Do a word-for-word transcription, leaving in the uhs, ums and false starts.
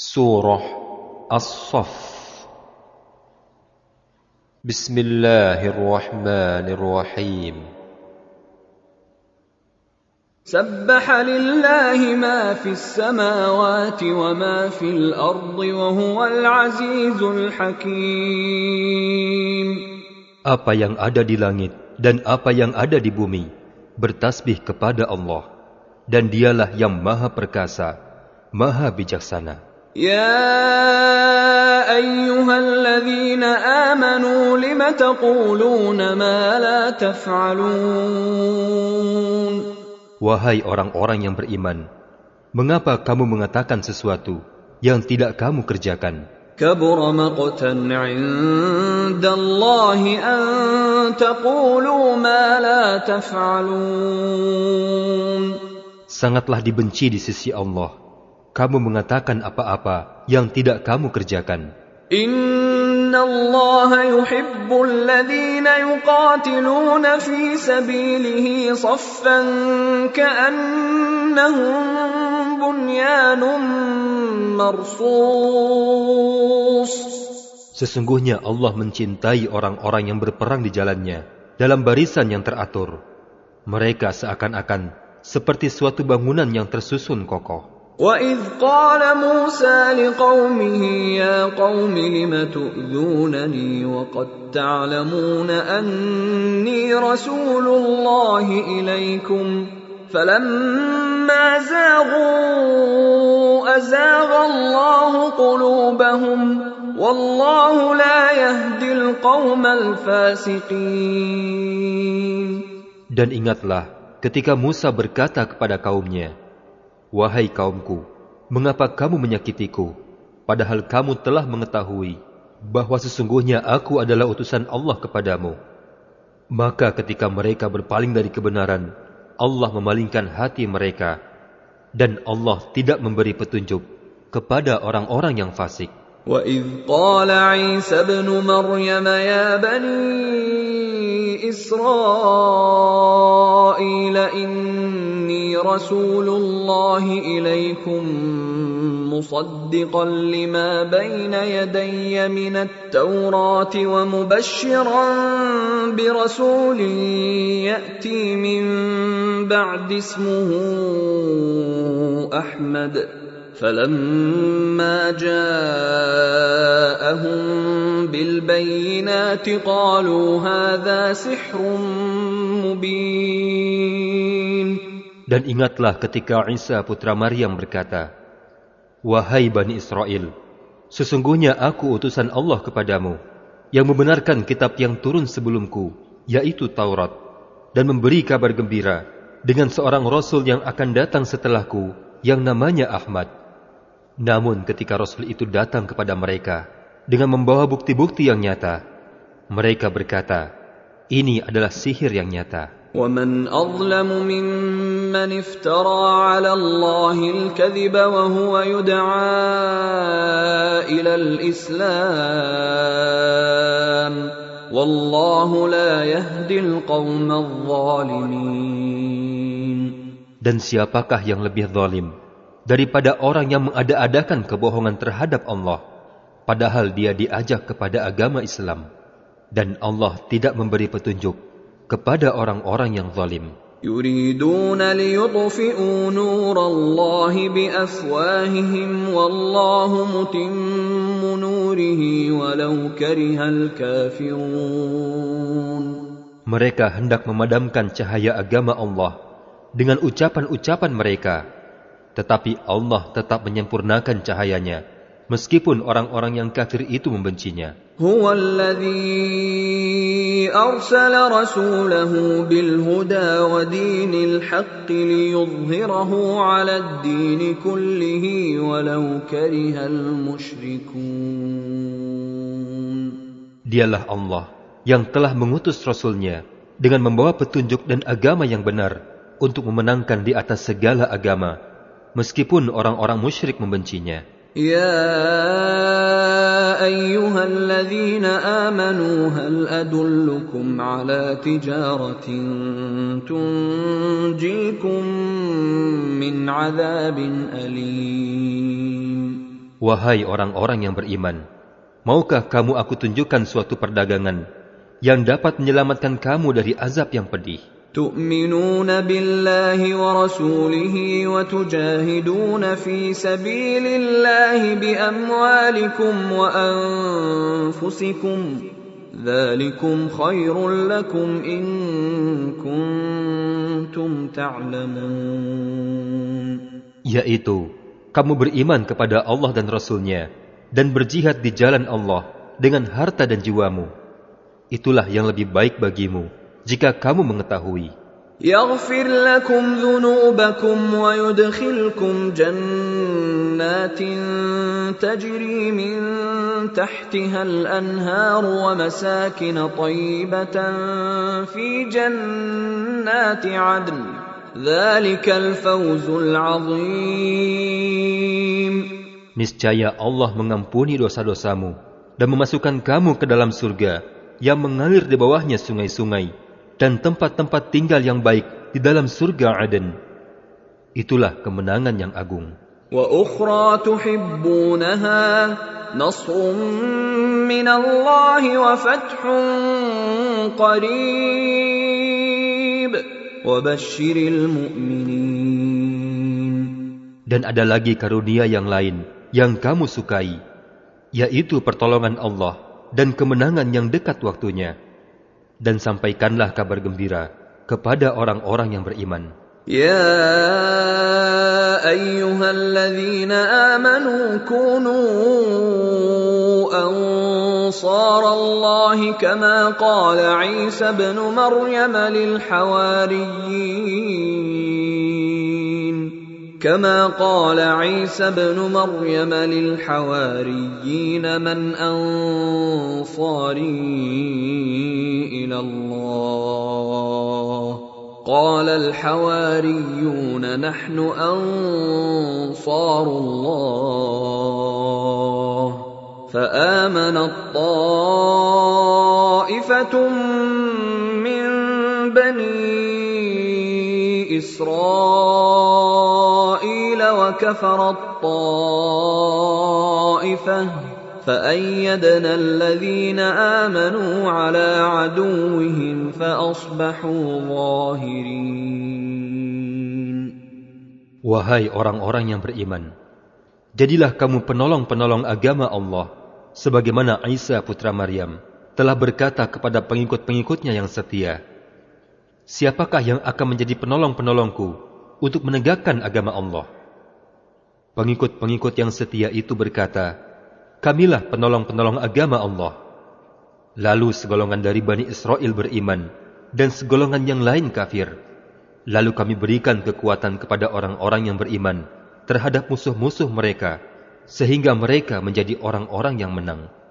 Surah As-Saff. Bismillahirrahmanirrahim. Sabbaha lillahi ma fis samawati wa ma fil ardi wa huwal azizul hakim. Apa yang ada di langit dan apa yang ada di bumi bertasbih kepada Allah, dan Dialah yang Maha Perkasa, Maha Bijaksana. Ya ayyuhalladzina amanu lima taquluna ma la taf'alun. Wahai orang-orang yang beriman, mengapa kamu mengatakan sesuatu yang tidak kamu kerjakan? Kabura maqtan 'indallahi an taqulu ma la taf'alun. Sangatlah dibenci di sisi Allah kamu mengatakan apa-apa yang tidak kamu kerjakan. Innallaha yuhibbul ladzina yuqatiluna fi sabilihi saffan ka'annahum bunyanun marsus. Sesungguhnya Allah mencintai orang-orang yang berperang di jalannya dalam barisan yang teratur. Mereka seakan-akan seperti suatu bangunan yang tersusun kokoh. وَإِذْ قَالَ مُوسَى لِقَوْمِهِ يَا قَوْمِ لِمَ تُؤْذُونَنِي وَقَدْ تَعْلَمُونَ أَنِّي رَسُولُ اللَّهِ إِلَيْكُمْ فَلَمَّا زَاغُوا أَزَاغَ اللَّهُ قُلُوبَهُمْ وَاللَّهُ لَا يَهْدِي الْقَوْمَ الْفَاسِقِينَ. Dan ingatlah ketika Musa berkata kepada kaumnya, wahai kaumku, mengapa kamu menyakitiku, padahal kamu telah mengetahui bahwa sesungguhnya aku adalah utusan Allah kepadamu. Maka ketika mereka berpaling dari kebenaran, Allah memalingkan hati mereka, dan Allah tidak memberi petunjuk kepada orang-orang yang fasik. وَإِذْ قَالَ عِيسَى ابْنُ مَرْيَمَ يَا بَنِي إِسْرَائِيلَ إِنِّي رَسُولُ اللَّهِ إِلَيْكُمْ مُصَدِّقًا لِمَا بَيْنَ يَدَيَّ مِنَ التَّوْرَاةِ وَمُبَشِّرًا بِرَسُولٍ يَأْتِي مِن بَعْدِ اسْمُهُ أَحْمَدُ فَلَمَّا جَاءَهُم بِالْبَيِّنَاتِ قَالُوا هَذَا سِحْرٌ مُبِينٌ. Dan ingatlah ketika Isa putra Maryam berkata, wahai Bani Israel, sesungguhnya aku utusan Allah kepadamu, yang membenarkan kitab yang turun sebelumku, yaitu Taurat, dan memberi kabar gembira dengan seorang Rasul yang akan datang setelahku, yang namanya Ahmad. Namun ketika Rasul itu datang kepada mereka dengan membawa bukti-bukti yang nyata, mereka berkata, ini adalah sihir yang nyata. وَمَنْ أَظْلَمُ مِمَّنِ افْتَرَى عَلَى اللَّهِ الْكَذِبَ وَهُوَ يُدْعَى إِلَى الْإِسْلَامِ وَاللَّهُ لَا يَهْدِي الْقَوْمَ الظَّالِمِينَ. Dan siapakah yang lebih zalim daripada orang yang mengada-adakan kebohongan terhadap Allah, padahal dia diajak kepada agama Islam, dan Allah tidak memberi petunjuk kepada orang-orang yang zalim. Yuriduna liyutfi'u nurallahi biafwahihim wallahu mutimmu nurihi walau karihal kafirun. Mereka hendak memadamkan cahaya agama Allah dengan ucapan-ucapan mereka, tetapi Allah tetap menyempurnakan cahayanya, meskipun orang-orang yang kafir itu membencinya. Huwallazi arsala rasulahu bilhuda wa dinil haqqi liyudhhirahu 'alad dini kullihi walau karihal musyrikun. Dialah Allah yang telah mengutus Rasulnya dengan membawa petunjuk dan agama yang benar untuk memenangkan di atas segala agama, meskipun orang-orang musyrik membencinya. Ya ayyuhalladzina amanu hal adullukum ala tijaratin tunjikum min 'adzabin alim. Wahai orang-orang yang beriman, maukah kamu aku tunjukkan suatu perdagangan yang dapat menyelamatkan kamu dari azab yang pedih? Tu'minuna billahi wa rasulihi wa tujahiduna fi sabilillahi bi amwalikum wa anfusikum. Dzalikum khairul lakum in kuntum ta'lamun. Yaitu, kamu beriman kepada Allah dan Rasul-Nya dan berjihad di jalan Allah dengan harta dan jiwamu. Itulah yang lebih baik bagimu jika kamu mengetahui. Yaghfir lakum dhunubakum wa yudkhilkum jannatin tajri min tahtiha al-anhar wa masakin tayyibatan fi jannati 'adn. Dzalikal fawzul 'azim. Niscaya Allah mengampuni dosa-dosamu dan memasukkan kamu ke dalam surga yang mengalir di bawahnya sungai-sungai dan tempat-tempat tinggal yang baik di dalam surga Aden. Itulah kemenangan yang agung. Wa ukhra tuhibbunaha nasrun minallahi wa fathun qarib wa basyiril mu'minin. Dan ada lagi karunia yang lain yang kamu sukai, yaitu pertolongan Allah dan kemenangan yang dekat waktunya. Dan sampaikanlah kabar gembira kepada orang-orang yang beriman. Ya ayyuhalladzina amanu kunu ansarallahi kama qala Isa ibn Maryam lil hawariyyin كما قال عيسى ابن مريم للحواريين من أنصاري إلى الله قال الحواريون نحن أنصار الله فآمنت طائفة من بني إسرائيل وكفرت طائفة فأيدنا الذين آمنوا على عدوهم فأصبحوا ظاهرين. Wahai orang-orang yang beriman, jadilah kamu penolong-penolong agama Allah, sebagaimana Isa putra Maryam telah berkata kepada pengikut-pengikutnya yang setia, siapakah yang akan menjadi penolong-penolongku untuk menegakkan agama Allah? Pengikut-pengikut yang setia itu berkata, kamilah penolong-penolong agama Allah. Lalu segolongan dari Bani Israel beriman, dan segolongan yang lain kafir. Lalu kami berikan kekuatan kepada orang-orang yang beriman terhadap musuh-musuh mereka, sehingga mereka menjadi orang-orang yang menang.